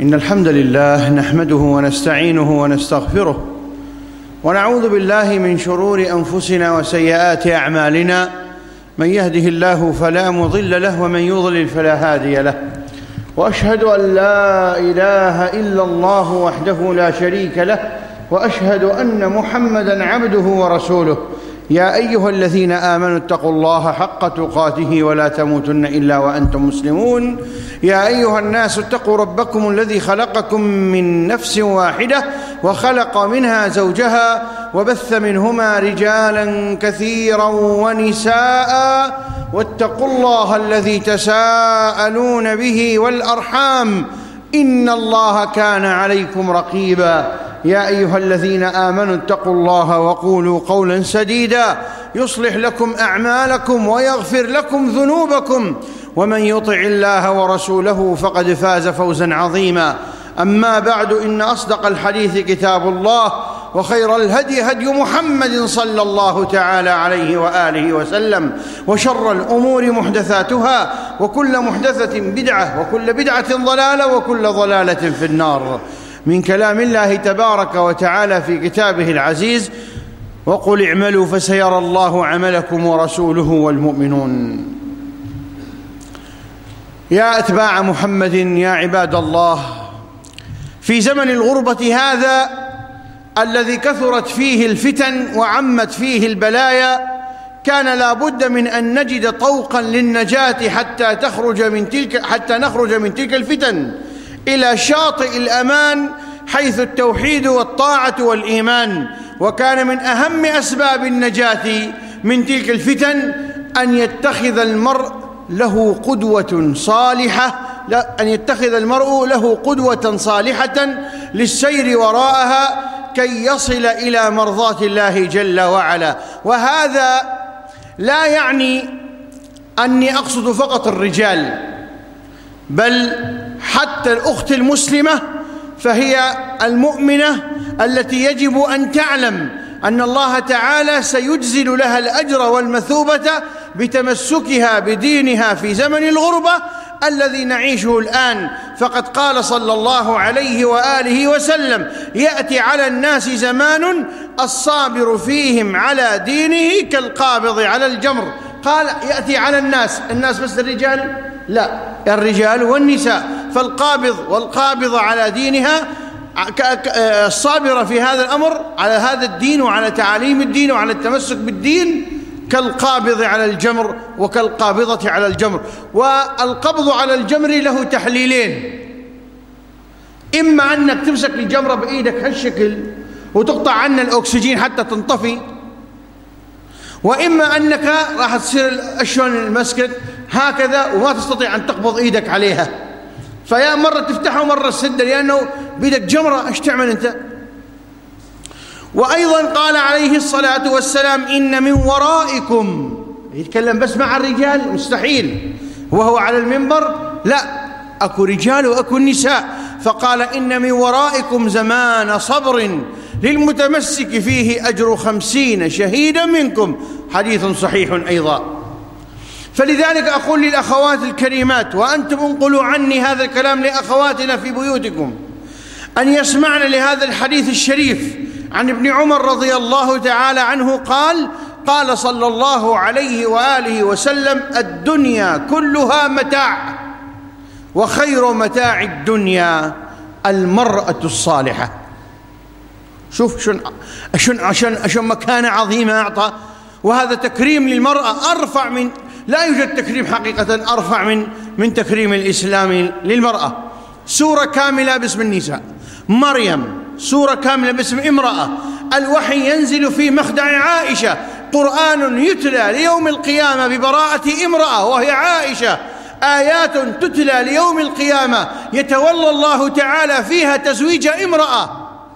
إن الحمد لله نحمده ونستعينه ونستغفره ونعوذ بالله من شرور أنفسنا وسيئات أعمالنا. من يهده الله فلا مضل له ومن يضلل فلا هادي له، وأشهد أن لا إله إلا الله وحده لا شريك له، وأشهد أن محمدًا عبده ورسوله. يا أيها الذين آمنوا اتقوا الله حق تقاته ولا تموتن إلا وأنتم مسلمون. يا أيها الناس اتقوا ربكم الذي خلقكم من نفس واحدة وخلق منها زوجها وبث منهما رجالا كثيرا ونساء، واتقوا الله الذي تساءلون به والأرحام إن الله كان عليكم رقيبا. يا أيها الذين آمنوا اتقوا الله وقولوا قولا سديدا يصلح لكم أعمالكم ويغفر لكم ذنوبكم، ومن يطع الله ورسوله فقد فاز فوزا عظيما. أما بعد، إن أصدق الحديث كتاب الله، وخير الهدي هدي محمد صلى الله تعالى عليه وآله وسلم، وشر الأمور محدثاتها، وكل محدثة بدعة، وكل بدعة ضلالة، وكل ضلالة في النار. من كلام الله تبارك وتعالى في كتابه العزيز: وقل اعملوا فسيرى الله عملكم ورسوله والمؤمنون. يا أتباع محمد، يا عباد الله، في زمن الغربة هذا الذي كثرت فيه الفتن وعمت فيه البلايا، كان لا بد من أن نجد طوقا للنجاة حتى نخرج من تلك الفتن إلى شاطئ الأمان، حيث التوحيد والطاعة والإيمان. وكان من أهم أسباب النجاة من تلك الفتن أن يتخذ المرء له قدوة صالحة للسير وراءها كي يصل إلى مرضاة الله جل وعلا. وهذا لا يعني أني أقصد فقط الرجال، بل حتى الأخت المسلمة، فهي المؤمنة التي يجب أن تعلم أن الله تعالى سيجزل لها الأجر والمثوبة بتمسكها بدينها في زمن الغربة الذي نعيشه الآن. فقد قال صلى الله عليه وآله وسلم: يأتي على الناس زمان الصابر فيهم على دينه كالقابض على الجمر. قال يأتي على الناس بس الرجال؟ لا، الرجال والنساء. فالقابض والقابضة على دينها، الصابرة في هذا الأمر على هذا الدين وعلى تعاليم الدين وعلى التمسك بالدين، كالقابض على الجمر وكالقابضة على الجمر. والقبض على الجمر له تحليلين: إما أنك تمسك الجمرة بإيدك هالشكل وتقطع عنا الأكسجين حتى تنطفي، وإما أنك راح تصير أشون المسكت هكذا وما تستطيع أن تقبض إيدك عليها، فيا مرة تفتحها ومرة تسدها، لأنه بيدك جمرة، إيش تعمل أنت؟ وأيضا قال عليه الصلاة والسلام: إن من ورائكم، يتكلم بس مع الرجال؟ مستحيل، وهو على المنبر؟ لا، أكو رجال وأكو النساء. فقال: إن من ورائكم زمان صبر للمتمسك فيه أجر 50 شهيدا منكم. حديث صحيح أيضا. فلذلك أقول للأخوات الكريمات، وأنتم انقلوا عني هذا الكلام لأخواتنا في بيوتكم، أن يسمعن لهذا الحديث الشريف عن ابن عمر رضي الله تعالى عنه قال: قال صلى الله عليه وآله وسلم: الدنيا كلها متاع، وخير متاع الدنيا المرأة الصالحة. شوف شن مكانة عظيمة أعطى، وهذا تكريم للمرأة أرفع من، لا يوجد تكريم حقيقة أرفع من تكريم الإسلام للمرأة. سورة كاملة باسم النساء، مريم سورة كاملة باسم امرأة، الوحي ينزل في مخدع عائشة، قرآن يتلى ليوم القيامة ببراءة امرأة وهي عائشة، آيات تتلى ليوم القيامة يتولى الله تعالى فيها تزويج امرأة،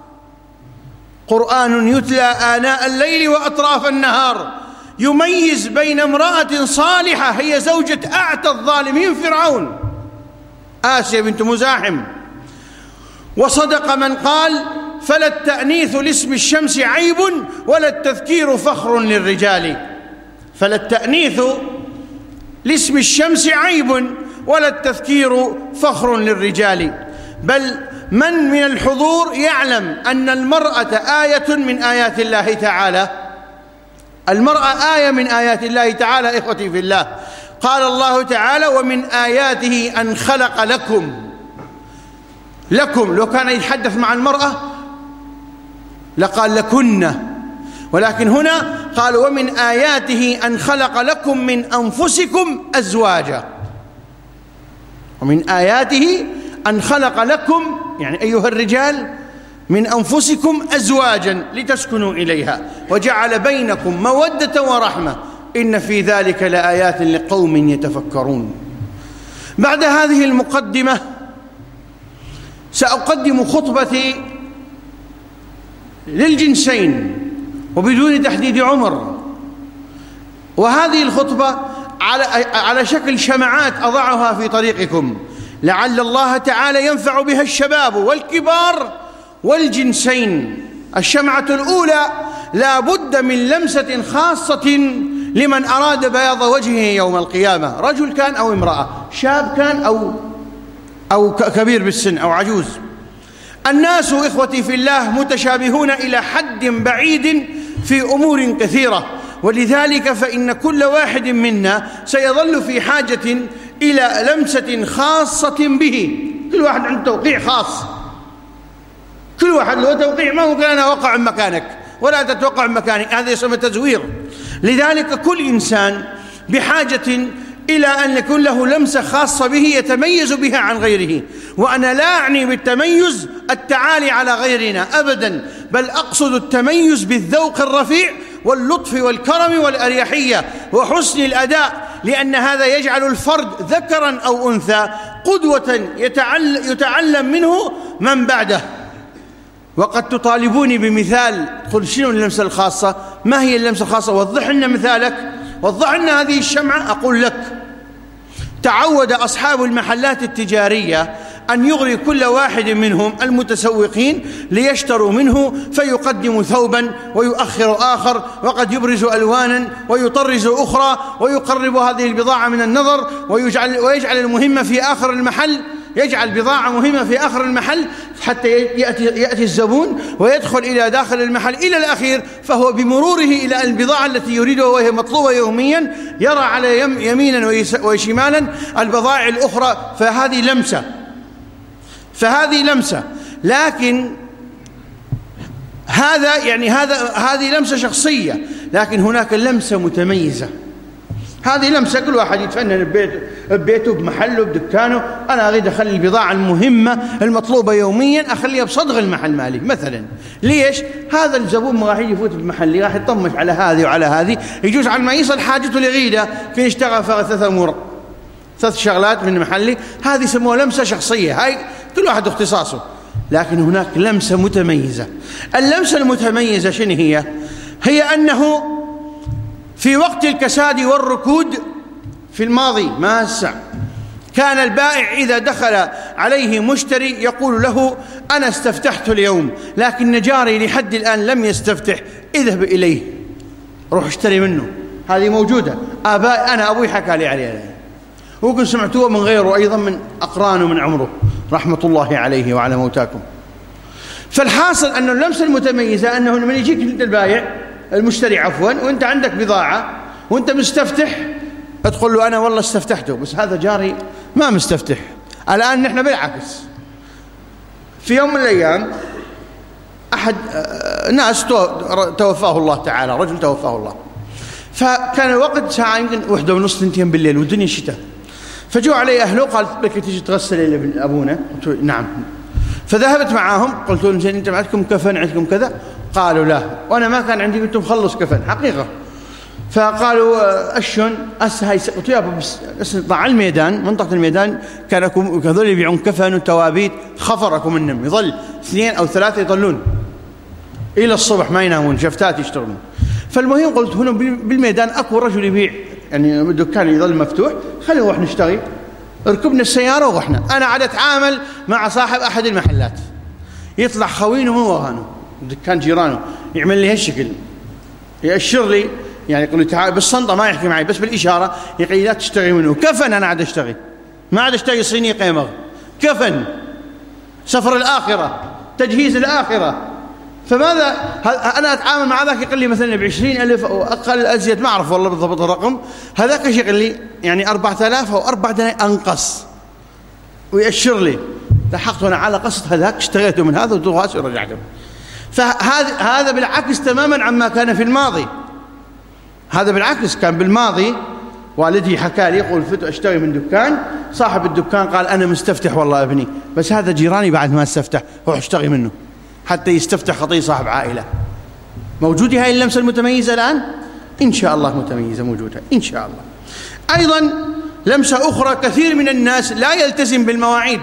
قرآن يتلى آناء الليل وأطراف النهار يميز بين امرأة صالحة هي زوجة أعتى الظالمين فرعون، آسيا بنت مزاحم. وصدق من قال: فلا التأنيث لاسم الشمس عيب ولا التذكير فخر للرجال. فلا التأنيث لاسم الشمس عيب ولا التذكير فخر للرجال. بل من الحضور يعلم أن المرأة آية من آيات الله تعالى. المرأة آية من آيات الله تعالى إخوتي في الله. قال الله تعالى: ومن آياته أن خلق لكم. لو كان يتحدث مع المرأة لقال لكن، ولكن هنا قال: ومن آياته أن خلق لكم من أنفسكم أزواجا. ومن آياته أن خلق لكم، يعني أيها الرجال، من أنفسكم أزواجا لتسكنوا إليها وجعل بينكم مودة ورحمة إن في ذلك لآيات لقوم يتفكرون. بعد هذه المقدمة سأقدم خطبتي للجنسين وبدون تحديد عمر، وهذه الخطبة على شكل شمعات أضعها في طريقكم لعل الله تعالى ينفع بها الشباب والكبار والجنسين. الشمعة الأولى: لا بد من لمسة خاصة لمن أراد بياض وجهه يوم القيامة، رجل كان أو امرأة، شاب كان أو كبير بالسن أو عجوز. الناس إخوتي في الله متشابهون إلى حد بعيد في أمور كثيرة، ولذلك فإن كل واحد منا سيظل في حاجة إلى لمسة خاصة به. كل واحد عنده توقيع خاص، كل واحد له توقيع، ما هو أنا أوقع مكانك ولا تتوقع مكاني، هذا يسمى تزوير. لذلك كل إنسان بحاجة إلى أن يكون له لمسة خاصة به يتميز بها عن غيره. وأنا لا أعني بالتميز التعالي على غيرنا أبدا، بل أقصد التميز بالذوق الرفيع واللطف والكرم والأريحية وحسن الأداء، لأن هذا يجعل الفرد ذكرا أو أنثى قدوة يتعلم منه من بعده. وقد تطالبوني بمثال، قل شنو اللمسة الخاصة؟ ما هي اللمسة الخاصة؟ وضح لنا مثالك، وضح لنا هذه الشمعة. أقول لك: تعود أصحاب المحلات التجارية أن يغري كل واحد منهم المتسوقين ليشتروا منه، فيقدم ثوبا ويؤخر آخر، وقد يبرز ألوانا ويطرز أخرى، ويقرب هذه البضاعة من النظر، ويجعل المهمة في آخر المحل، يجعل بضاعة مهمة في آخر المحل حتى يأتي الزبون ويدخل إلى داخل المحل إلى الأخير، فهو بمروره إلى البضاعة التي يريدها وهي مطلوبة يوميا يرى على يمينا وشمالا البضائع الأخرى. فهذه لمسة. لكن هذه لمسة شخصية، لكن هناك لمسة متميزة. هذه لمسة كل واحد يتفنن ببيته بمحله بدكانه. أنا أريد أخلي البضاعة المهمة المطلوبة يوميا أخليها بصدغ المحل مالي مثلا. ليش؟ هذا الزبون ما راح يفوت بمحلي راح يطمش على هذه وعلى هذه، يجوز على ما يصل حاجته لغيده في يشتغل في 3 أمور 3 شغلات من محلي. هذه يسموها لمسة شخصية، هاي كل واحد اختصاصه. لكن هناك لمسة متميزة. اللمسة المتميزة شنو هي؟ هي أنه في وقت الكساد والركود في الماضي ما هسع، كان البائع إذا دخل عليه مشتري يقول له: أنا استفتحت اليوم لكن جاري لحد الآن لم يستفتح، اذهب إليه روح اشتري منه. هذه موجودة، أنا أبوي حكى لي عليها، وكنت سمعتوها من غيره أيضا من أقرانه من عمره رحمة الله عليه وعلى موتاكم. فالحاصل أن اللمسة المتميزة أنه لما يجيك البائع المشتري وانت عندك بضاعة وانت مستفتح، تقول له: أنا والله استفتحته بس هذا جاري ما مستفتح. الآن نحن بالعكس. في يوم من الأيام أحد ناس توفاه الله تعالى، رجل توفاه الله، فكان الوقت ساعة يمكن 1:30 2 بالليل والدنيا شتاء، فجوا علي أهله قال: لك تيجي تغسل لابن أبونا؟ قلت: نعم. فذهبت معاهم، قلت لهم: زين أنتم عندكم كفن عندكم كذا؟ قالوا: لا. وأنا ما كان عندي، قلت: مخلص كفن حقيقة. فقالوا: أشون هاي؟ قلت: يابا بس طلع الميدان، منطقة الميدان كانوا هذول يبيعون كفن وتوابيت، خفركم منهم يظل 2 أو 3 يظلون إلى الصبح ما ينامون، شفتات يشتغلون. فالمهم قلت: هنا بالميدان أكو رجل يبيع يعني دكان يظل مفتوح، خلينا نروح نشتغل. ركبنا السيارة ورحنا. أنا عاد أتعامل مع صاحب أحد المحلات، يطلع خوينه من وراءه دكان جيرانه، يعمل لي هالشكل، يأشر لي يعني يقول لي تعال بالصندة، ما يحكي معي بس بالإشارة، يقول لي لا تشتغي منه كفن. أنا عاد أشتغي، ما عاد أشتغي صيني قيمغ، كفن. سفر الآخرة، تجهيز الآخرة. فماذا أنا أتعامل مع ذاك يقول لي مثلا ب20,000 أو أقل أزيد، ما أعرف والله بالضبط الرقم، هذاك يقول لي يعني 4,000 أو 4 دنانير أنقص ويأشر لي، لحقت أنا على قصد هذاك، اشتريته من هذا ودراسي ورجعته. فهذا بالعكس تماما عما كان في الماضي. هذا بالعكس كان بالماضي. والدي حكى لي يقول فت أشتري من دكان، صاحب الدكان قال أنا مستفتح والله ابني، بس هذا جيراني بعد ما استفتح روح اشتري منه حتى يستفتح خطية صاحب عائلة. موجودة هاي اللمسة المتميزة الآن؟ إن شاء الله متميزة موجودة إن شاء الله. أيضا لمسة أخرى، كثير من الناس لا يلتزم بالمواعيد،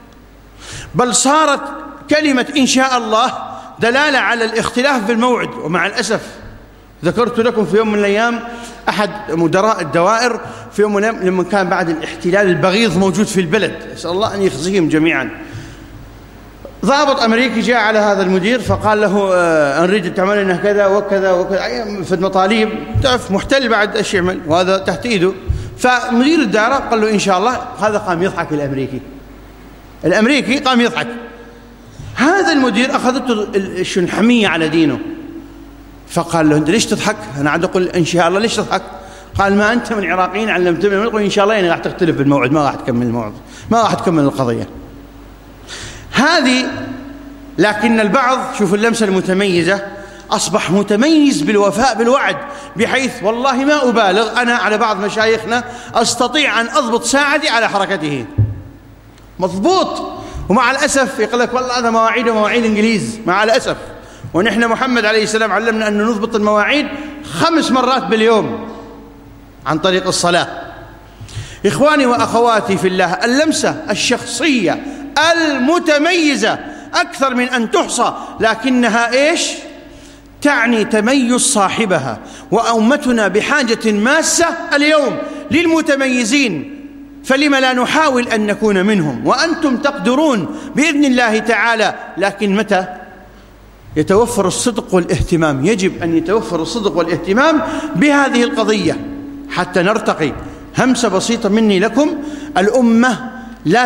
بل صارت كلمة إن شاء الله دلالة على الاختلاف بالموعد. ومع الأسف ذكرت لكم في يوم من الأيام أحد مدراء الدوائر في يوم من الأيام لما كان بعد الاحتلال البغيض موجود في البلد، أسأل الله أن يخزيهم جميعا، ضابط أمريكي جاء على هذا المدير فقال له نريد تعمل لنا كذا وكذا وكذا في المطالب، تعرف محتل بعد ايش يعمل وهذا تحت ايده. فمدير الدائرة قال له إن شاء الله. هذا قام يضحك الأمريكي قام يضحك. هذا المدير أخذته الحمية على دينه، فقال له أنت ليش تضحك؟ أنا عاد أقول إن شاء الله، ليش تضحك؟ قال ما أنت من العراقيين علمتني يقول إن شاء الله يعني راح تختلف بالموعد، ما راح تكمل الموعد، ما راح تكمل القضية هذه. لكن البعض شوف اللمسة المتميزة، أصبح متميز بالوفاء بالوعد، بحيث والله ما أبالغ أنا على بعض مشايخنا أستطيع أن أضبط ساعتي على حركته مضبوط. ومع الأسف يقول لك والله هذا مواعيد إنجليز، مع الأسف. ونحن محمد عليه السلام علمنا أن نضبط المواعيد 5 مرات باليوم عن طريق الصلاة. إخواني وأخواتي في الله، اللمسة الشخصية المتميزة أكثر من أن تحصى، لكنها إيش؟ تعني تميز صاحبها. وأمتنا بحاجة ماسة اليوم للمتميزين، فلم لا نحاول أن نكون منهم؟ وأنتم تقدرون بإذن الله تعالى. لكن متى يتوفر الصدق والاهتمام؟ يجب أن يتوفر الصدق والاهتمام بهذه القضية حتى نرتقي. همسة بسيطة مني لكم، الأمة لا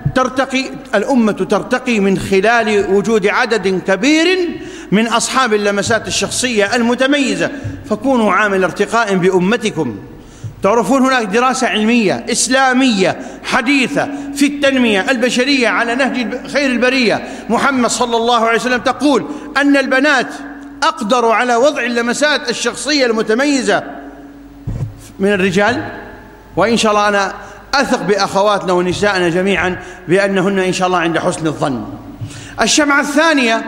الأمة ترتقي من خلال وجود عدد كبير من أصحاب اللمسات الشخصية المتميزة، فكونوا عامل ارتقاء بأمتكم. تعرفون هناك دراسة علمية إسلامية حديثة في التنمية البشرية على نهج خير البرية محمد صلى الله عليه وسلم تقول أن البنات أقدروا على وضع اللمسات الشخصية المتميزة من الرجال. وإن شاء الله أنا أثق بأخواتنا ونسائنا جميعا بأنهن إن شاء الله عند حسن الظن. الشمعة الثانية،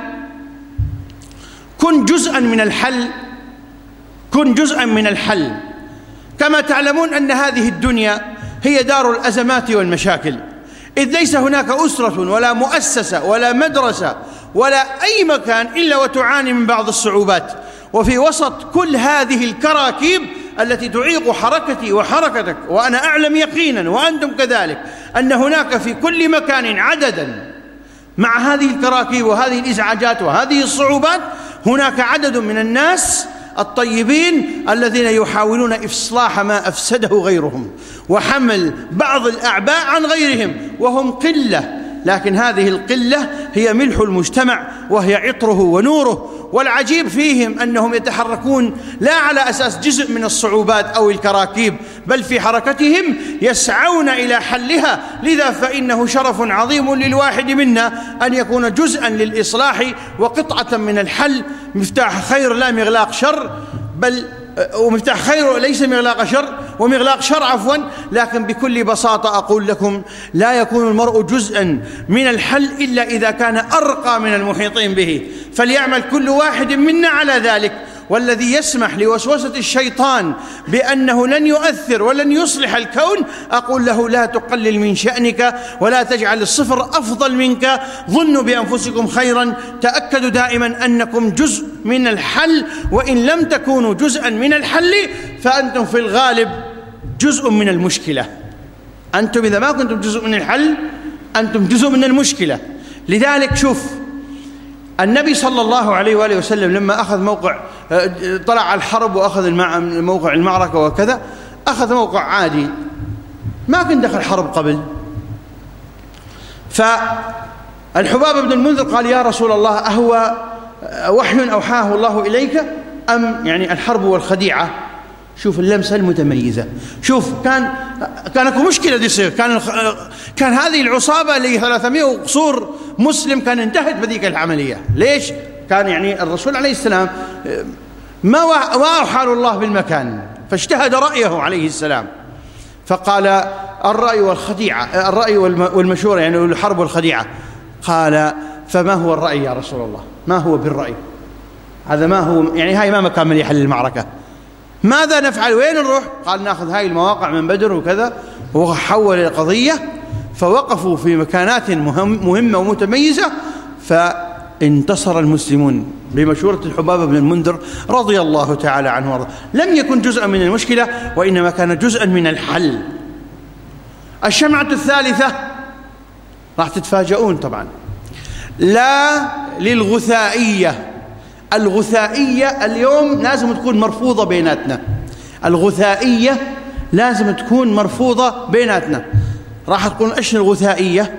كن جزءا من الحل. كن جزءا من الحل. كما تعلمون أن هذه الدنيا هي دار الأزمات والمشاكل، إذ ليس هناك أسرة ولا مؤسسة ولا مدرسة ولا أي مكان إلا وتعاني من بعض الصعوبات. وفي وسط كل هذه الكراكيب التي تعيق حركتي وحركتك، وأنا أعلم يقينا وأنتم كذلك أن هناك في كل مكان عددا مع هذه الكراكيب وهذه الإزعاجات وهذه الصعوبات، هناك عدد من الناس الطيبين الذين يحاولون إصلاح ما أفسده غيرهم وحمل بعض الأعباء عن غيرهم، وهم قلة، لكن هذه القلة هي ملح المجتمع وهي عطره ونوره. والعجيب فيهم أنهم يتحركون لا على أساس جزء من الصعوبات أو الكراكيب، بل في حركتهم يسعون إلى حلها. لذا فإنه شرف عظيم للواحد منا أن يكون جزءا للإصلاح وقطعة من الحل. مفتاح خير لا مغلاق شر، بل ومفتاح خير ليس مغلاق شر، ومغلاق شر عفوا. لكن بكل بساطة أقول لكم لا يكون المرء جزءا من الحل إلا إذا كان أرقى من المحيطين به، فليعمل كل واحد منا على ذلك. والذي يسمح لوسوسة الشيطان بأنه لن يؤثر ولن يصلح الكون، أقول له لا تقلل من شأنك ولا تجعل الصفر أفضل منك. ظنوا بأنفسكم خيرا، تأكدوا دائما أنكم جزء من الحل، وإن لم تكونوا جزءا من الحل فأنتم في الغالب جزء من المشكلة. أنتم إذا ما كنتم جزء من الحل أنتم جزء من المشكلة. لذلك شوف النبي صلى الله عليه وآله وسلم لما أخذ موقع، طلع على الحرب وأخذ موقع المعركة وكذا، أخذ موقع عادي، ما كان دخل حرب قبل. الحباب بن المنذر قال: يا رسول الله، أهو وحي أوحاه الله إليك أم يعني الحرب والخديعة؟ شوف اللمسة المتميزة. شوف كان اكو مشكلة دي يصير، كان هذه العصابة اللي 300 قصور مسلم كان انتهت بذيك العملية. ليش؟ كان يعني الرسول عليه السلام ما أوحى الله بالمكان، فاجتهد رأيه عليه السلام، فقال: الرأي والخديعة، الرأي والمشورة يعني الحرب والخديعة. قال: فما هو الرأي يا رسول الله؟ ما هو بالرأي؟ هذا ما هو يعني، هاي ما مكان من يحل المعركة. ماذا نفعل؟ وين نروح؟ قال: ناخذ هاي المواقع من بدر وكذا. وحول القضية، فوقفوا في مكانات مهمة ومتميزة، فانتصر المسلمون بمشورة الحباب بن المنذر رضي الله تعالى عنه وارضاه. لم يكن جزءا من المشكلة، وإنما كان جزءا من الحل. الشمعة الثالثة راح تتفاجؤون طبعا، لا للغثائية. الغثائية اليوم لازم تكون مرفوضة بيناتنا، الغثائية لازم تكون مرفوضة بيناتنا. راح تقول: ايش الغثائية؟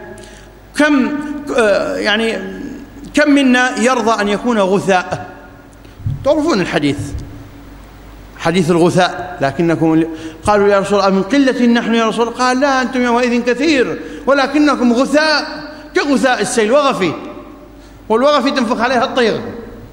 كم منا يرضى أن يكون غثاء؟ تعرفون الحديث، حديث الغثاء. لكنكم قالوا: يا رسول الله، من قلة نحن يا رسول الله؟ قال: لا، أنتم يومئذ كثير ولكنكم غثاء كغثاء السيل. وغفي، والوغفي تنفخ عليها الطير،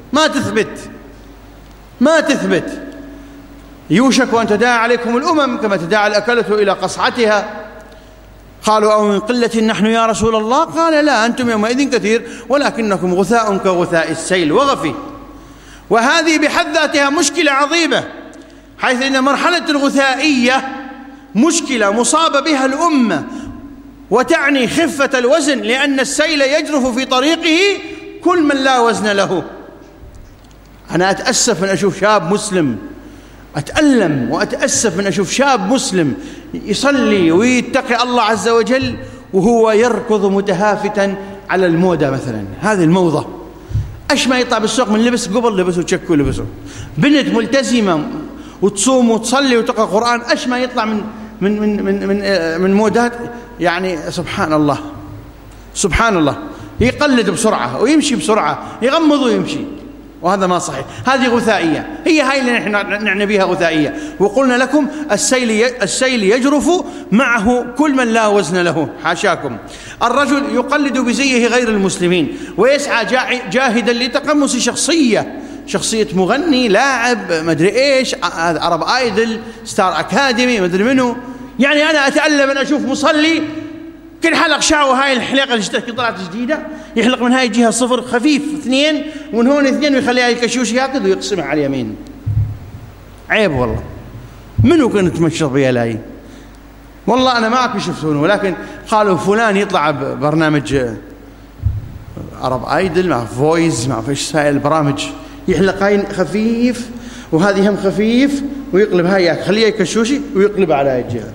ما تثبت. يوشك أن تداعى عليكم الأمم كما تداعى الأكلة إلى قصعتها. قالوا: أو من قلة نحن يا رسول الله؟ قال: لا، أنتم يومئذ كثير ولكنكم غثاء كغثاء السيل. وغفي. وهذه بحد ذاتها مشكلة عظيمة، حيث إن مرحلة الغثائية مشكلة مصاب بها الأمة، وتعني خفة الوزن، لأن السيل يجرف في طريقه كل من لا وزن له. أنا أتأسف من أشوف شاب مسلم، أتألم وأتأسف من أشوف شاب مسلم يصلي ويتقي الله عز وجل وهو يركض متهافتا على الموضة مثلا. هذه الموضة، أش ما يطلع بالسوق من لبس قبل لبسه وتشكوا لبسه. بنت ملتزمة وتصوم وتصلي وتقرأ قرآن، أش ما يطلع من مودات، يعني سبحان الله سبحان الله. يقلد بسرعة ويمشي بسرعة، يغمض ويمشي، وهذا ما صحيح. هذه غثائية، هي هاي اللي نحن نعني بها غثائية. وقلنا لكم السيل يجرف معه كل من لا وزن له، حاشاكم. الرجل يقلد بزيه غير المسلمين، ويسعى جاهدا لتقمص شخصية مغني، لاعب، مدري ايش، عرب ايدل، ستار اكاديمي، مدري منه. يعني انا اتألم ان اشوف مصلي كل حلق شعره، هاي الحلقة اللي طلعت جديدة، يحلق من هاي الجهة صفر خفيف 2، ومن هون 2، ويخليها الكشوش هكذا ويقسمها على اليمين. عيب والله. منو كنت تمشط بيها لاي؟ والله أنا ما أعرف شفتونه، ولكن قالوا فلان يطلع ببرنامج عرب ايدل مع فويز مع فيش سائل البرامج، يحلق هاي خفيف وهذه هم خفيف، ويقلب هاي خليها كشوشي ويقلب على هاي الجهة.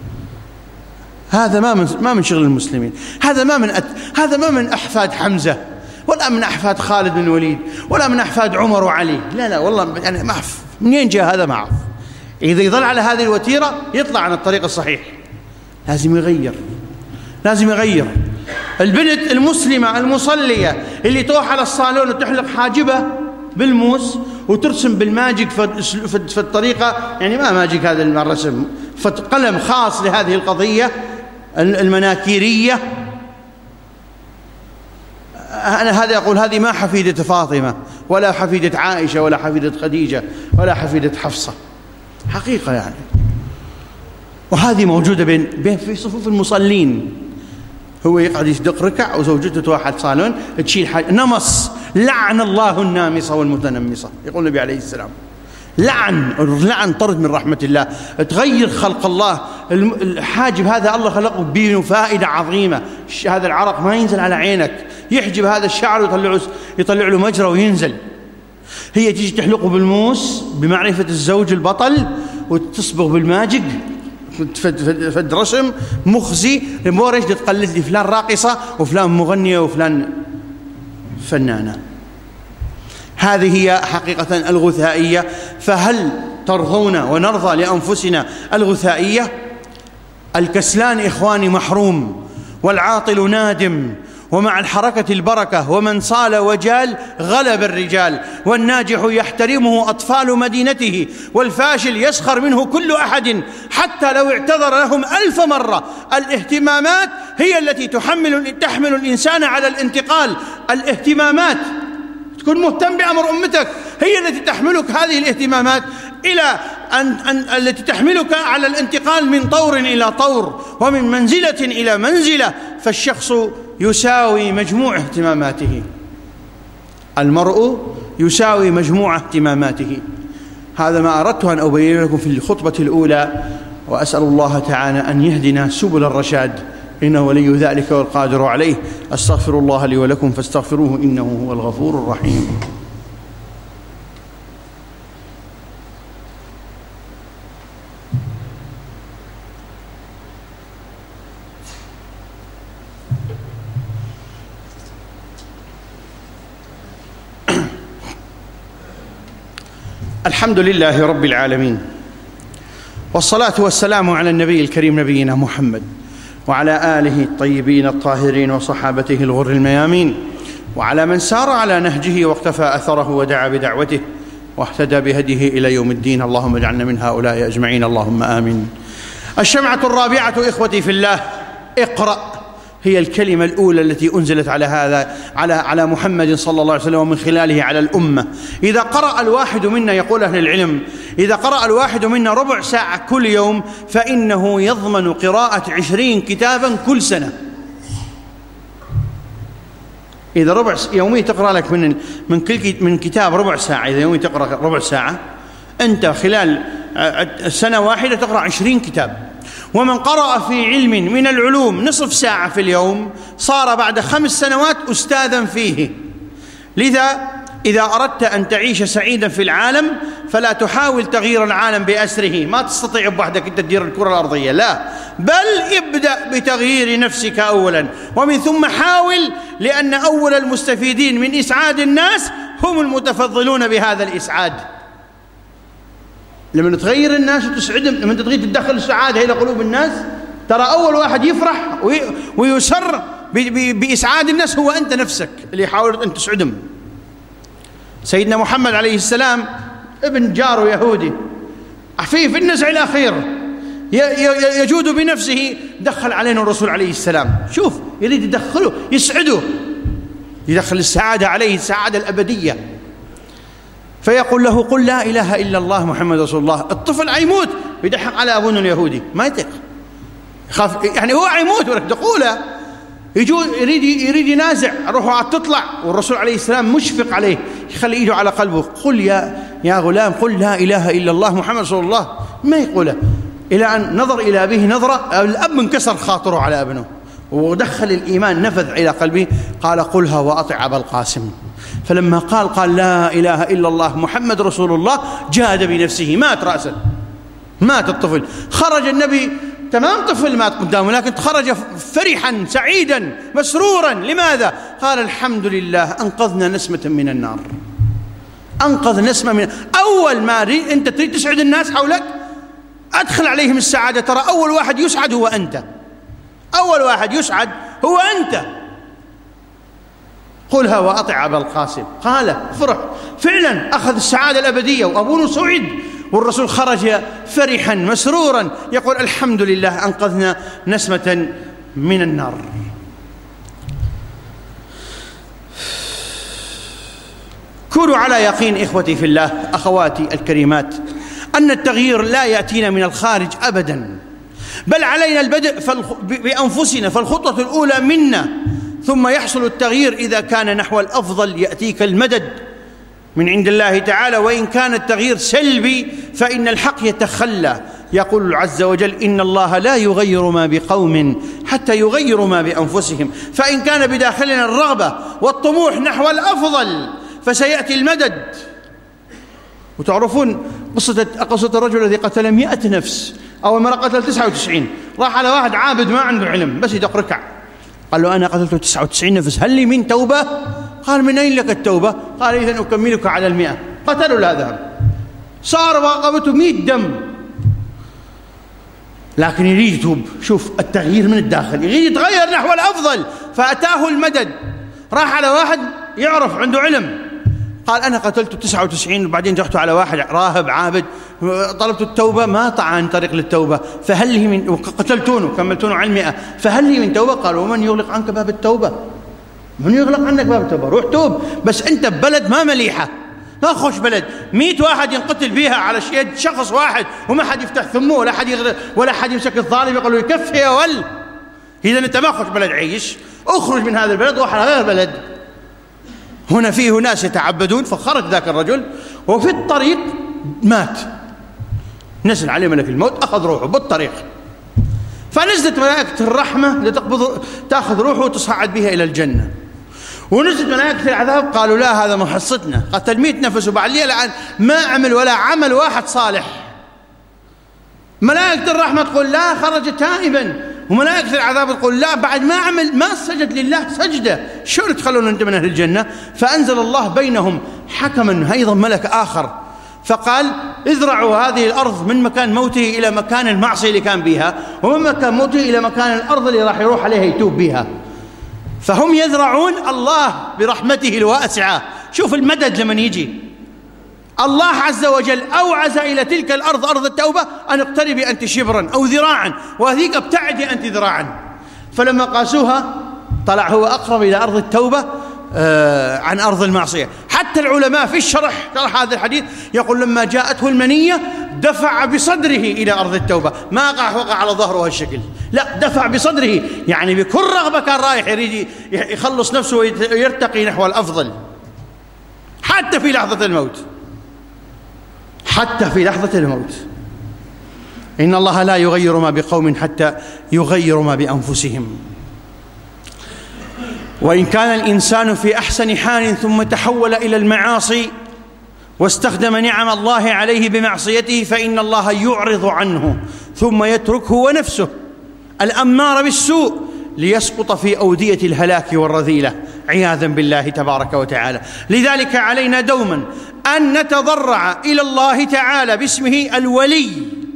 هذا ما من شغل المسلمين. هذا ما من أحفاد حمزة، ولا من أحفاد خالد بن الوليد، ولا من أحفاد عمر وعلي. لا والله، يعني ما أعرف منين جاء هذا، ما أعرف. إذا يظل على هذه الوتيرة يطلع عن الطريق الصحيح. لازم يغير. البنت المسلمة المصلية اللي تروح على الصالون وتحلق حاجبة بالموس وترسم بالماجيك في الطريقة، يعني ما ماجيك هذا الرسم، قلم خاص لهذه القضية المناكيرية. أنا هذا أقول هذه ما حفيدة فاطمة، ولا حفيدة عائشة، ولا حفيدة خديجة، ولا حفيدة حفصة، حقيقة يعني. وهذه موجودة بين في صفوف المصلين. هو يقعد يدق ركع وزوجته تروح صالون تشيل حاجة، نمص. لعن الله النامصة والمتنمصة، يقول النبي عليه السلام. لعن طرد من رحمة الله، تغير خلق الله. الحاجب هذا الله خلقه بينه فائدة عظيمة. هذا العرق ما ينزل على عينك، يحجب هذا الشعر ويطلع له مجرى وينزل. هي تيجي تحلقه بالموس بمعرفة الزوج البطل، وتصبغ بالماجيك فد رسم مخزي موريش تقلد لي فلان راقصة وفلان مغنية وفلان فنانة. هذه هي حقيقة الغثائية. فهل ترضون ونرضى لأنفسنا الغثائية؟ الكسلان إخواني محروم، والعاطل نادم، ومع الحركة البركة، ومن صال وجال غلب الرجال، والناجح يحترمه أطفال مدينته، والفاشل يسخر منه كل أحد حتى لو اعتذر لهم 1000 مرة. الاهتمامات هي التي تحمل الإنسان على الانتقال. الاهتمامات، تكون مهتم بأمر أمتك، هي التي تحملك هذه الاهتمامات إلى التي تحملك على الانتقال من طور إلى طور، ومن منزلة إلى منزلة. فالشخص يساوي مجموع اهتماماته، المرء يساوي مجموع اهتماماته. هذا ما أردت أن أبين لكم في الخطبة الأولى، وأسأل الله تعالى أن يهدنا سبل الرشاد، إنه ولي ذلك والقادر عليه. أستغفر الله لي ولكم فاستغفروه إنه هو الغفور الرحيم. الحمد لله رب العالمين، والصلاة والسلام على النبي الكريم نبينا محمد وعلى آله الطيبين الطاهرين وصحابته الغر الميامين، وعلى من سار على نهجه واقتفى أثره ودعا بدعوته واهتدى بهديه إلى يوم الدين. اللهم اجعلنا من هؤلاء أجمعين، اللهم آمين. الشمعة الرابعة إخوتي في الله، اقرأ، هي الكلمة الأولى التي أنزلت على محمد صلى الله عليه وسلم، ومن خلاله على الأمة. إذا قرأ الواحد منا، يقول أهل العلم، إذا قرأ الواحد منا ربع ساعة كل يوم فإنه يضمن قراءة 20 كتابا كل سنة. إذا يومي تقرأ لك من كتاب ربع ساعة، إذا يومي تقرأ ربع ساعة، أنت خلال سنة واحدة تقرأ 20 كتاب. ومن قرأ في علم من العلوم نصف ساعة في اليوم صار بعد 5 سنوات أستاذا فيه. لذا إذا أردت أن تعيش سعيدا في العالم فلا تحاول تغيير العالم بأسره، ما تستطيع بوحدك أن تدير الكرة الأرضية، لا، بل ابدأ بتغيير نفسك أولا، ومن ثم حاول، لأن أول المستفيدين من إسعاد الناس هم المتفضلون بهذا الإسعاد. لما تغير الناس وتسعدهم، لما تريد تدخل السعادة إلى قلوب الناس، ترى أول واحد يفرح ويسر بإسعاد الناس هو أنت نفسك اللي يحاول أن تسعدهم. سيدنا محمد عليه السلام ابن جاره يهودي في النزع الأخير يجود بنفسه، دخل علينا الرسول عليه السلام، شوف يريد يدخله يسعده، يدخل السعادة عليه، السعادة الأبدية، فيقول له قل لا إله إلا الله محمد رسول الله. الطفل عيموت يدحق على أبونا اليهودي، ما يثق، يخاف، يعني هو عيموت ولك تقوله، يريد ينازع، روحه تطلع، والرسول عليه السلام مشفق عليه، يخلي ايده على قلبه، قل يا غلام قل لا إله إلا الله محمد رسول الله، ما يقوله، إلى أن نظر إلى أبيه نظرة، الأب انكسر خاطره على ابنه، ودخل الإيمان نفذ إلى قلبه، قال قلها وأطع أبا القاسم. فلما قال لا إله إلا الله محمد رسول الله جاد بنفسه، مات رأسا، مات الطفل. خرج النبي تمام طفل مات قدامه، لكن خرج فرحا سعيدا مسرورا. لماذا؟ قال الحمد لله أنقذنا نسمة من النار، أنقذ نسمة من. أول ما أنت تريد تسعد الناس حولك أدخل عليهم السعادة، ترى أول واحد يسعد هو أنت، أول واحد يسعد هو أنت. قلها وأطع أبا القاسم. قال فرح فعلا، أخذ السعادة الأبدية، وأبوه سعد، والرسول خرج فرحا مسرورا يقول الحمد لله أنقذنا نسمة من النار. كونوا على يقين إخوتي في الله، أخواتي الكريمات، أن التغيير لا يأتينا من الخارج أبدا، بل علينا البدء بأنفسنا، فالخطوة الأولى منا، ثم يحصل التغيير. إذا كان نحو الأفضل يأتيك المدد من عند الله تعالى، وإن كان التغيير سلبي فإن الحق يتخلى. يقول عز وجل إن الله لا يغير ما بقوم حتى يغيروا ما بأنفسهم، فإن كان بداخلنا الرغبة والطموح نحو الأفضل فسيأتي المدد. وتعرفون قصة الرجل الذي قتل 100 نفس، أول مرة قتل 99، راح على واحد عابد ما عنده علم بس يدق ركع، قال له أنا قتلت 99 نفس، هل لي من توبة؟ قال من أين لك التوبة؟ قال إذن أكملك على 100. قتلوا لا ذهب، صار وقبته 100 دم، لكن يريد يتوب. شوف التغيير من الداخل، يريد يتغير نحو الأفضل، فأتاه المدد. راح على واحد يعرف عنده علم، قال أنا قتلت 99 وبعدين رحت على واحد راهب عابد طلبت التوبة ما طعن طريق للتوبة، فهل لي من قتلتونه كملتونه على 100، فهل لي من توبة؟ قال ومن يغلق عنك باب التوبة؟ من يغلق عنك باب التوبة؟ روح توب، بس أنت ببلد ما مليحة، لا خوش بلد 100 واحد ينقتل بيها على يد شخص واحد وما حد يفتح ثمه ولا حد يمسك الظالم يقول له يكفي يا ول. إذا أنت ما خوش بلد عيش، اخرج من هذا البلد وروح على غير بلد. هنا فيه ناس يتعبدون، فخرج ذاك الرجل وفي الطريق مات، نزل عليه ملك الموت أخذ روحه بالطريق. فنزلت ملائكة الرحمة تأخذ روحه وتصعد بها إلى الجنة، ونزلت ملائكة العذاب قالوا لا هذا من حصتنا، قتل 100 نفس وبعد ليه الآن ما عمل ولا عمل واحد صالح. ملائكة الرحمة تقول لا خرج تائبا، وملائكة العذاب تقول لا بعد ما عمل ما سجد لله سجدة، شو تخلون أنت من أهل الجنة؟ فأنزل الله بينهم حكما أيضا ملك آخر فقال ازرعوا هذه الأرض من مكان موته إلى مكان المعصية اللي كان بها، ومن مكان موته إلى مكان الأرض اللي راح يروح عليها يتوب بها. فهم يزرعون، الله برحمته الواسعة. شوف المدد لمن يجي الله عز وجل أوعز إلى تلك الأرض أرض التوبة أن اقتربي أنت شبرا أو ذراعا وهذيك ابتعدي أنت ذراعا. فلما قاسوها طلع هو أقرب إلى أرض التوبة عن أرض المعصية. حتى العلماء في شرح هذا الحديث يقول لما جاءته المنية دفع بصدره إلى أرض التوبة، ما وقع على ظهره هالشكل، لا دفع بصدره، يعني بكل رغبة كان رايح يريد يخلص نفسه ويرتقي نحو الأفضل حتى في لحظة الموت. حتى في لحظة الموت إن الله لا يغير ما بقوم حتى يغيروا ما بأنفسهم. وإن كان الإنسان في أحسن حال ثم تحول إلى المعاصي واستخدم نعم الله عليه بمعصيته فإن الله يعرض عنه ثم يتركه ونفسه الأمارة بالسوء ليسقط في أودية الهلاك والرذيلة عياذا بالله تبارك وتعالى. لذلك علينا دوما أن نتضرع إلى الله تعالى باسمه الولي.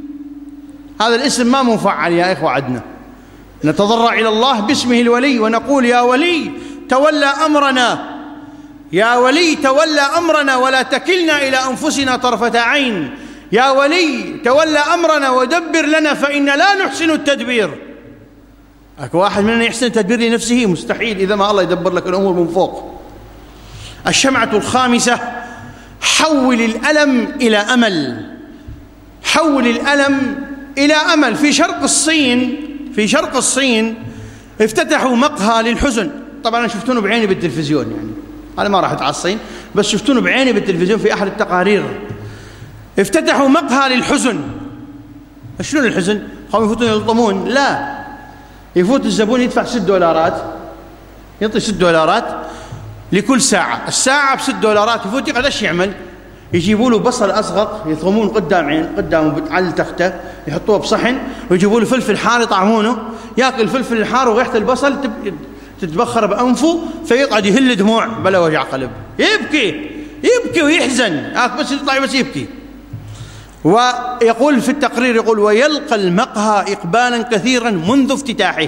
هذا الاسم ما مفعل يا إخوة عدنا، نتضرع إلى الله باسمه الولي ونقول يا ولي تولى أمرنا، يا ولي تولى أمرنا ولا تكلنا إلى أنفسنا طرفة عين، يا ولي تولى أمرنا ودبر لنا فإن لا نحسن التدبير. أكو واحد مننا يحسن التدبير لنفسه؟ مستحيل إذا ما الله يدبر لك الأمور من فوق. الشمعة الخامسة حول الألم إلى أمل. حول الألم إلى أمل. في شرق الصين افتتحوا مقهى للحزن. طبعا أنا شفتونه بعيني بالتلفزيون، يعني أنا ما راحت على الصين بس شفتونه بعيني بالتلفزيون في أحد التقارير. افتتحوا مقهى للحزن. شنو الحزن؟ قاموا يفوتون يلطمون؟ لا، يفوت الزبون يدفع $6، يعطي $6 لكل ساعة، الساعة $6. يفوت يقعد ايش يعمل؟ يجيبوا له بصل أصغر يثغمون قدامه على التختة، يحطوه بصحن ويجيبوا له فلفل حار يطعمونه، ياكل الفلفل الحار وريحة البصل تتبخر بأنفه فيقعد يهل دموع بلا وجع قلب، يبكي ويحزن، بس يطلع بس يبكي. ويقول في التقرير يقول ويلقى المقهى إقبالا كثيرا منذ افتتاحه.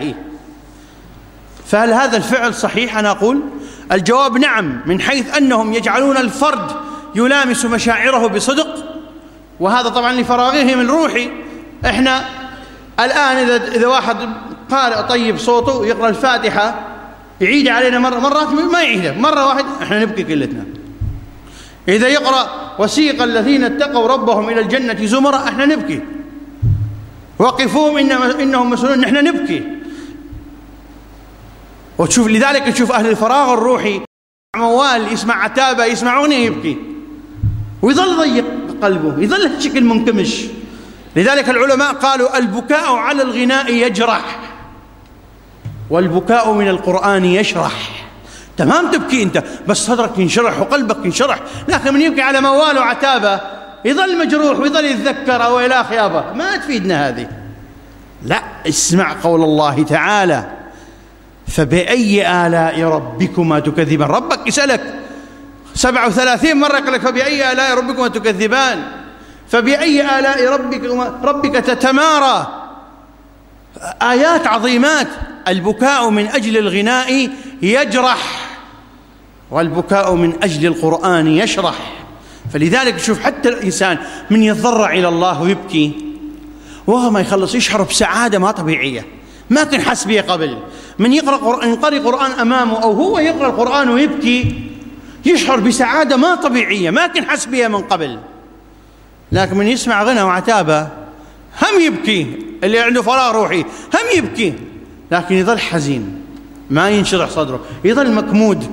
فهل هذا الفعل صحيح؟ أنا أقول الجواب نعم، من حيث أنهم يجعلون الفرد يلامس مشاعره بصدق، وهذا طبعا لفراغهم الروحي. احنا الآن إذا واحد قارئ طيب صوته يقرأ الفاتحة يعيد علينا مرات ما يعيدها مرة واحد احنا نبكي كلتنا. إذا يقرأ وسيق الذين اتقوا ربهم إلى الجنة زمرا احنا نبكي. وقفوهم إنهم مسؤولون احنا نبكي. وتشوف لذلك تشوف أهل الفراغ الروحي موال يسمع عتابة يسمع أغنية يبكي ويظل ضيق قلبه، يظل هالشكل منكمش. لذلك العلماء قالوا البكاء على الغناء يجرح والبكاء من القرآن يشرح. تمام تبكي أنت بس صدرك ينشرح وقلبك ينشرح، لكن من يبكي على موال وعتابة يظل مجروح ويظل يتذكر وإلى خيابة، ما تفيدنا هذه. لا، اسمع قول الله تعالى فبأي آلاء ربكما تكذبان. ربك يسألك 37 مرة يقول لك فبأي آلاء ربكما تكذبان، فبأي آلاء ربك تتمارى. آيات عظيمات. البكاء من أجل الغناء يجرح، والبكاء من أجل القرآن يشرح. فلذلك شوف حتى الإنسان من يتضرع إلى الله ويبكي وهو ما يخلص يشعر بسعادة ما طبيعية ما كان حس بها قبل. من يقرأ قرآن أمامه أو هو يقرأ القرآن ويبكي يشعر بسعادة ما طبيعية ما كان حس بها من قبل. لكن من يسمع غنى وعتابة هم يبكي، اللي عنده فراغ روحي هم يبكي، لكن يظل حزين ما ينشرح صدره، يظل مكمود.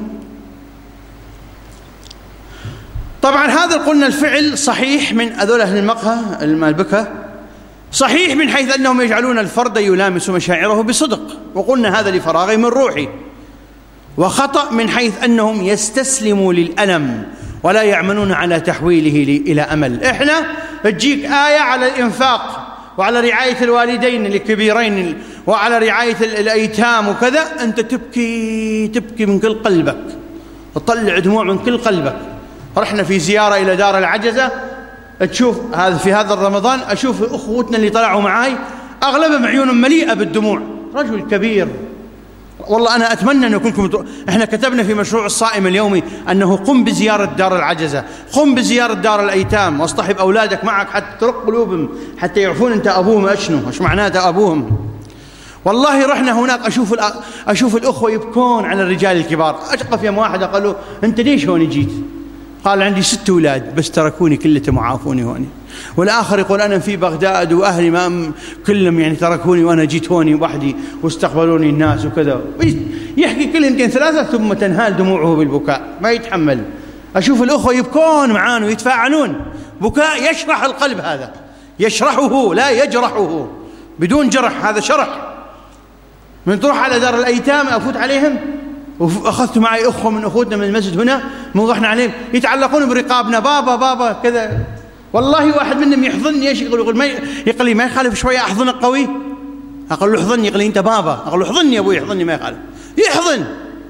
طبعا هذا قلنا الفعل صحيح من هذول أهل المقهى البكاء، صحيح من حيث أنهم يجعلون الفرد يلامس مشاعره بصدق، وقلنا هذا لفراغه من روحه. وخطأ من حيث أنهم يستسلموا للألم ولا يعملون على تحويله إلى أمل. إحنا تجيك آية على الإنفاق وعلى رعاية الوالدين الكبيرين وعلى رعاية الأيتام وكذا، أنت تبكي من كل قلبك، تطلع دموع من كل قلبك. رحنا في زيارة إلى دار العجزة، تشوف هذا في هذا الرمضان أشوف أخوتنا اللي طلعوا معاي أغلبهم عيونهم مليئة بالدموع، رجل كبير. والله أنا أتمنى أن يكونكم إحنا كتبنا في مشروع الصائم اليومي أنه قم بزيارة دار العجزة، قم بزيارة دار الأيتام، واصطحب أولادك معك حتى ترق قلوبهم، حتى يعرفون أنت أبوهم إيش معناته أبوهم. والله رحنا هناك أشوف الأخوة يبكون على الرجال الكبار. أشقف يوم واحد قال له أنت ليش هون جيت؟ قال عندي 6 أولاد بس تركوني كلهم وعافوني هوني. والآخر يقول أنا في بغداد وأهلي ما كلهم يعني تركوني وأنا جيت هوني وحدي واستقبلوني الناس وكذا. يحكي كل يمكن 3 ثم تنهال دموعه بالبكاء ما يتحمل. أشوف الأخوة يبكون معانا ويتفاعلون، بكاء يشرح القلب، هذا يشرحه لا يجرحه، بدون جرح، هذا شرح. من تروح على دار الأيتام أفوت عليهم، وأخذت معي أخوة من أخوتنا من المسجد هنا من رحنا عليهم يتعلقون برقابنا، بابا كذا. والله واحد منهم يحضنني ايش يقول لي ما يخالف شويه احضنك قوي؟ اقول له احضني، يقول لي انت بابا، اقول له احضني يا ابوي، احضني ما يخالف، يحضن.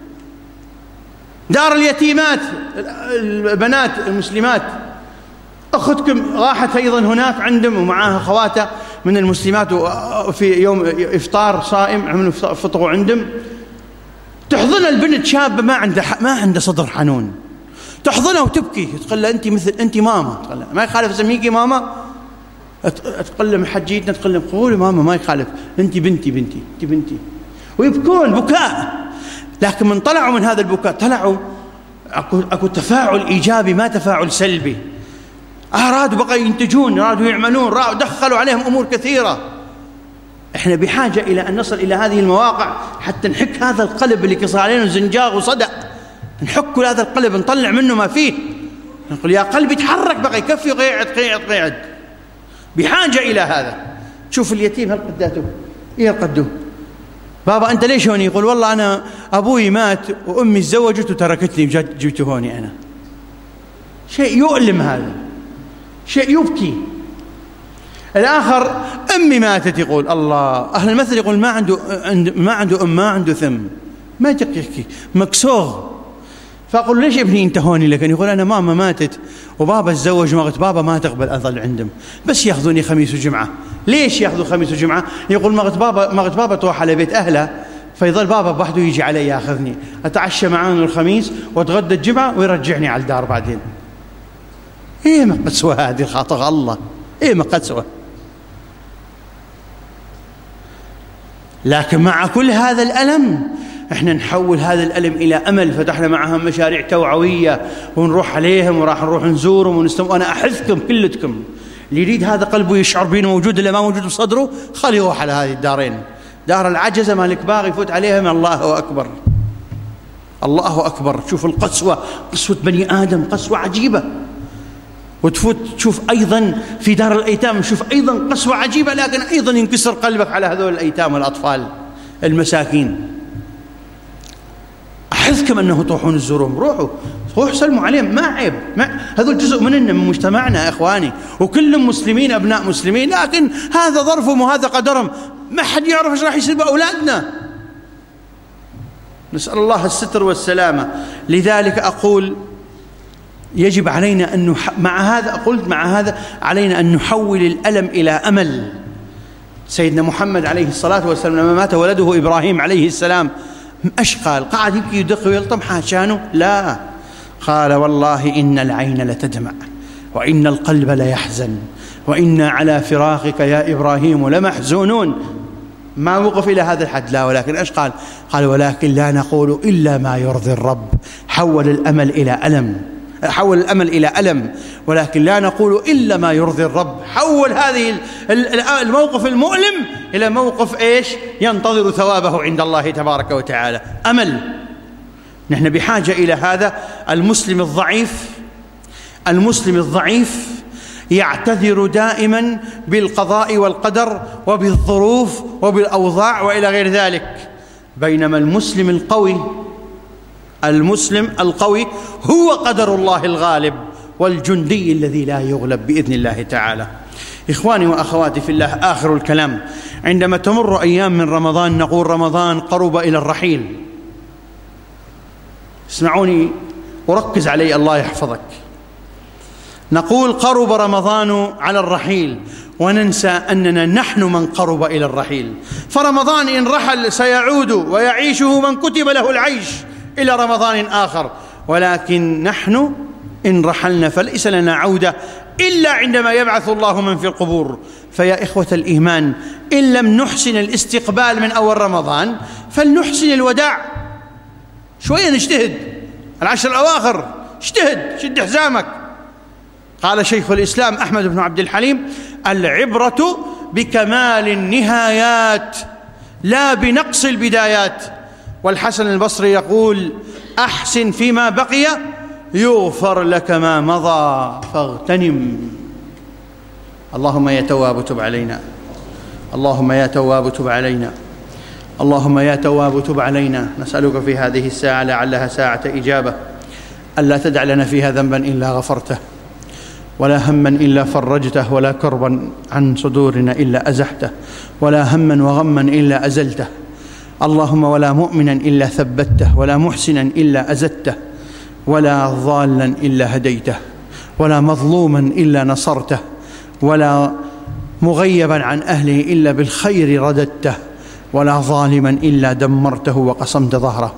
دار اليتيمات البنات المسلمات، اختكم راحت ايضا هناك عندهم ومعاها خواتها من المسلمات، وفي يوم افطار صائم عملوا فطروا عندهم، تحضن البنت شابه ما عنده صدر حنون، تحضنها وتبكي، تقول لها انت ماما، تقول لها ما يخالف اسميكي ماما، تقول لها حجيتنا، تقول لها قولي ماما ما يخالف، انت بنتي، ويبكون بكاء. لكن من طلعوا من هذا البكاء طلعوا اكو تفاعل ايجابي ما تفاعل سلبي، ارادوا بقى ينتجون، ارادوا يعملون، دخلوا عليهم امور كثيره. احنا بحاجه الى ان نصل الى هذه المواقع حتى نحك هذا القلب اللي كسر علينا زنجاغ وصدأ، نحك هذا القلب نطلع منه ما فيه، نقول يا قلبي تحرك بقى، يكفي قيعد. بحاجة إلى هذا. شوف اليتيم هل قداته قدوه بابا أنت ليش هوني؟ يقول والله أنا أبوي مات وأمي تزوجت وتركتني جيت هوني أنا. شيء يؤلم، هذا شيء يبكي. الآخر أمي ماتت، يقول الله، أهل المثل يقول ما عنده أم ما عنده ثم، ما يحكي مكسور. فأقول ليش ابني أنت هوني؟ لكن يقول أنا ماما ماتت وبابا تزوج ومغت بابا ما تقبل أظل عندهم، بس يأخذوني خميس وجمعة. ليش يأخذوا خميس وجمعة؟ يقول مغت بابا تروح على بيت أهله، فيظل بابا بوحده يجي علي يأخذني، أتعشى معاه الخميس وأتغدى الجمعة ويرجعني على الدار بعدين. إيه ما قسوة هذه الخاطر الله، إيه ما قسوة. لكن مع كل هذا الألم احنا نحول هذا الألم إلى أمل. فتحنا معهم مشاريع توعوية ونروح عليهم وراح نروح نزورهم وأنا أحثكم كلتكم اللي يريد هذا قلبه يشعر بينه موجود إلا ما موجود بصدره، خليه يروح على هذه الدارين، دار العجزة مالك باغي يفوت عليهم. الله أكبر الله أكبر. تشوف القسوة، قسوة بني آدم، قسوة عجيبة. وتفوت تشوف أيضا في دار الأيتام، نشوف أيضا قسوة عجيبة، لكن أيضا ينكسر قلبك على هذول الأيتام والأطفال المساكين. أحثكم أنه تروحون تزورهم، روحوا سلموا عليهم، ما عيب، هذول جزء من مجتمعنا يا إخواني، وكلهم مسلمين أبناء مسلمين، لكن هذا ظرفهم وهذا قدرهم، ما حد يعرف ايش راح يصير بأولادنا. نسأل الله الستر والسلامة. لذلك أقول يجب علينا مع هذا علينا أن نحول الألم إلى أمل. سيدنا محمد عليه الصلاة والسلام لما مات ولده إبراهيم عليه السلام ايش قال؟ قاعد يبكي يدق ويلطم حاشانه؟ لا، قال والله إن العين لتدمع وإن القلب ليحزن وإنا على فراقك يا إبراهيم لمحزونون. ما وقف إلى هذا الحد، لا، ولكن ايش قال؟ قال ولكن لا نقول إلا ما يرضي الرب. حول الأمل إلى ألم، ولكن لا نقول إلا ما يرضي الرب. حول هذه الموقف المؤلم إلى موقف إيش؟ ينتظر ثوابه عند الله تبارك وتعالى، أمل. نحن بحاجة إلى هذا. المسلم الضعيف يعتذر دائما بالقضاء والقدر وبالظروف وبالأوضاع وإلى غير ذلك، بينما المسلم القوي هو قدر الله الغالب والجندي الذي لا يغلب بإذن الله تعالى. إخواني وأخواتي في الله، آخر الكلام، عندما تمر أيام من رمضان نقول رمضان قرب إلى الرحيل. اسمعوني وركز علي الله يحفظك. نقول قرب رمضان على الرحيل وننسى أننا نحن من قرب إلى الرحيل. فرمضان إن رحل سيعود ويعيشه من كتب له العيش إلى رمضان آخر، ولكن نحن إن رحلنا فليس لنا عودة إلا عندما يبعث الله من في القبور. فيا إخوة الإيمان، إن لم نحسن الاستقبال من أول رمضان فلنحسن الوداع. شوية نجتهد، العشر الأواخر اجتهد، شد حزامك. قال شيخ الإسلام أحمد بن عبد الحليم: العبرة بكمال النهايات لا بنقص البدايات. والحسن البصري يقول: أحسن فيما بقي يغفر لك ما مضى فاغتنم. اللهم يا تواب تب علينا، اللهم يا تواب تب علينا، اللهم يا تواب تب علينا. نسألك في هذه الساعة لعلها ساعة إجابة ألا تدع لنا فيها ذنبا إلا غفرته، ولا هما إلا فرجته، ولا كربا عن صدورنا إلا أزحته، ولا هما وغما إلا أزلته. اللهم ولا مؤمنا إلا ثبته، ولا محسنا إلا أزدته، ولا ضالا إلا هديته، ولا مظلوما إلا نصرته، ولا مغيبا عن أهله إلا بالخير رددته، ولا ظالما إلا دمرته وقصمت ظهره،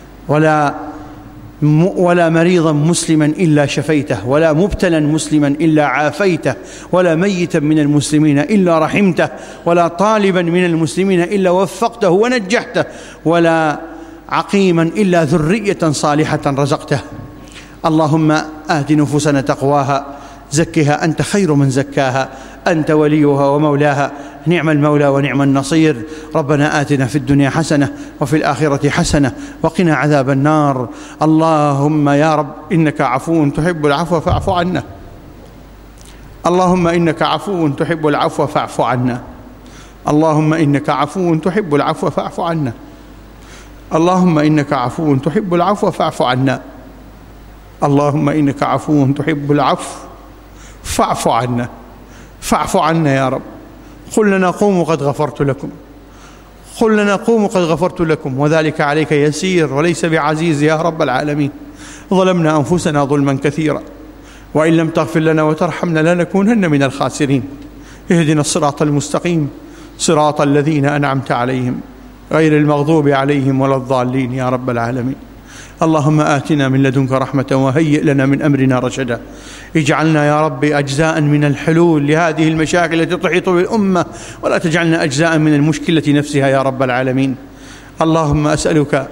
ولا مريضا مسلما إلا شفيته، ولا مبتلا مسلما إلا عافيته، ولا ميتا من المسلمين إلا رحمته، ولا طالبا من المسلمين إلا وفقته ونجحته، ولا عقيما إلا ذرية صالحة رزقته. اللهم آت نفوسنا تقواها، زكها أنت خير من زكاها، أنت وليها ومولاها، نعم المولى ونعم النصير. ربنا آتنا في الدنيا حسنة وفي الآخرة حسنة وقنا عذاب النار. اللهم يا رب إنك عفو تحب العفو فاعف عنا، اللهم إنك عفو تحب العفو فاعف عنا، اللهم إنك عفو تحب العفو فاعف عنا، اللهم إنك عفو تحب العفو فاعف عنا، اللهم إنك عفو تحب العفو فاعف عنا. فاعف عنا يا رب. قل لنا قوموا قد غفرت لكم، قل لنا قوموا قد غفرت لكم، وذلك عليك يسير وليس بعزيز يا رب العالمين. ظلمنا أنفسنا ظلما كثيرا، وإن لم تغفر لنا وترحمنا لنكونن من الخاسرين. اهدنا الصراط المستقيم، صراط الذين أنعمت عليهم غير المغضوب عليهم ولا الضالين يا رب العالمين. اللهم آتنا من لدنك رحمة وهيئ لنا من أمرنا رشدا. اجعلنا يا رب أجزاء من الحلول لهذه المشاكل التي تحيط بالأمة، ولا تجعلنا أجزاء من المشكلة نفسها يا رب العالمين. اللهم أسألك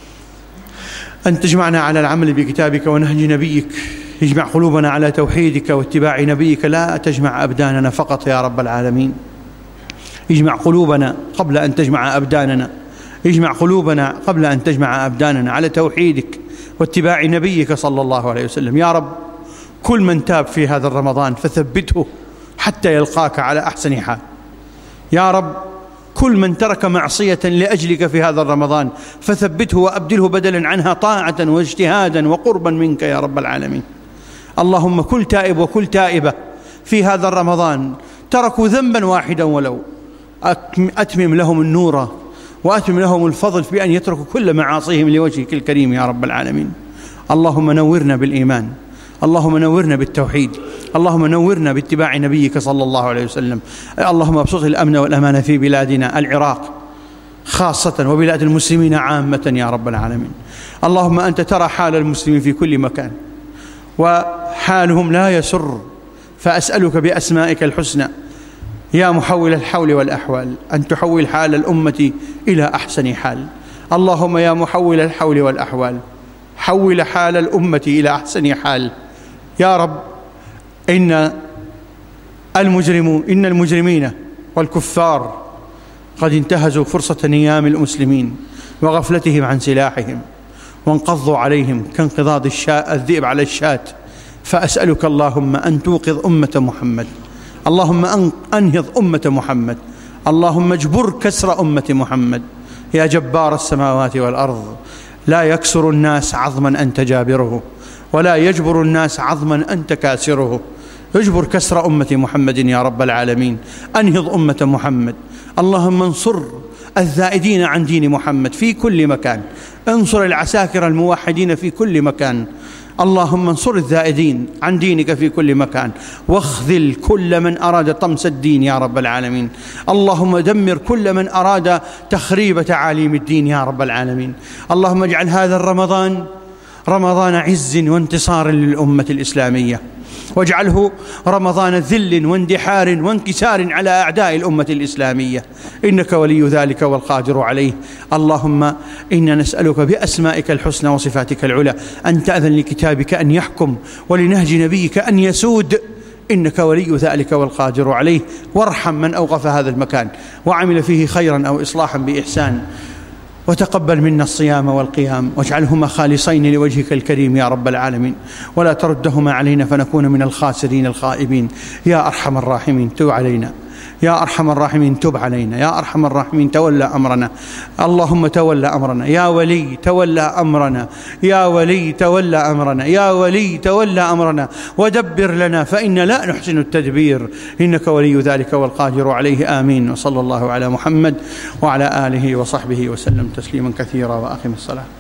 أن تجمعنا على العمل بكتابك ونهج نبيك، اجمع قلوبنا على توحيدك واتباع نبيك، لا تجمع أبداننا فقط يا رب العالمين. اجمع قلوبنا قبل أن تجمع أبداننا، اجمع قلوبنا قبل أن تجمع أبداننا على توحيدك واتباع نبيك صلى الله عليه وسلم. يا رب كل من تاب في هذا الرمضان فثبته حتى يلقاك على أحسن حال. يا رب كل من ترك معصية لأجلك في هذا الرمضان فثبته وأبدله بدلا عنها طاعة واجتهادا وقربا منك يا رب العالمين. اللهم كل تائب وكل تائبة في هذا الرمضان تركوا ذنبا واحدا ولو، أتمم لهم النور وأتمم لهم الفضل في أن يتركوا كل معاصيهم لوجهك الكريم يا رب العالمين. اللهم نورنا بالإيمان، اللهم نورنا بالتوحيد، اللهم نورنا باتباع نبيك صلى الله عليه وسلم. اللهم ابسط الأمن والأمان في بلادنا العراق خاصة وبلاد المسلمين عامة يا رب العالمين. اللهم أنت ترى حال المسلمين في كل مكان وحالهم لا يسر، فأسألك بأسمائك الحسنى يا محول الحول والأحوال أن تحول حال الأمة إلى أحسن حال. اللهم يا محول الحول والأحوال حول حال الأمة إلى أحسن حال يا رب. إن المجرمين والكفار قد انتهزوا فرصة نيام المسلمين وغفلتهم عن سلاحهم وانقضوا عليهم كانقضاض الذئب على الشاة. فأسألك اللهم أن توقظ أمة محمد، اللهم أنهض أمة محمد، اللهم اجبر كسر أمة محمد يا جبار السماوات والأرض. لا يكسر الناس عظما أنت جابره، ولا يجبر الناس عظما أنت كاسره. اجبر كسر أمة محمد يا رب العالمين. أنهض أمة محمد. اللهم انصر الزائدين عن دين محمد في كل مكان، انصر العساكر الموحدين في كل مكان. اللهم انصر الزائدين عن دينك في كل مكان، واخذل كل من أراد طمس الدين يا رب العالمين. اللهم دمر كل من أراد تخريب تعاليم الدين يا رب العالمين. اللهم اجعل هذا الرمضان رمضان عز وانتصار للأمة الإسلامية، واجعله رمضان ذل واندحار وانكسار على أعداء الأمة الإسلامية، إنك ولي ذلك والقادر عليه. اللهم إنا نسألك بأسمائك الحسنى وصفاتك العلى أن تأذن لكتابك أن يحكم ولنهج نبيك أن يسود، إنك ولي ذلك والقادر عليه. وارحم من أوقف هذا المكان وعمل فيه خيرا أو إصلاحا بإحسان، وتقبل منا الصيام والقيام، واجعلهما خالصين لوجهك الكريم يا رب العالمين، ولا تردهما علينا فنكون من الخاسرين الخائبين. يا أرحم الراحمين تب علينا، يا أرحم الراحمين تب علينا، يا أرحم الراحمين تولى أمرنا. اللهم تولى أمرنا يا ولي، تولى أمرنا يا ولي، تولى أمرنا يا ولي، تولى أمرنا، ودبر لنا فإن لا نحسن التدبير، إنك ولي ذلك والقادر عليه. آمين. وصلى الله على محمد وعلى آله وصحبه وسلم تسليما كثيرا. وأقم الصلاة.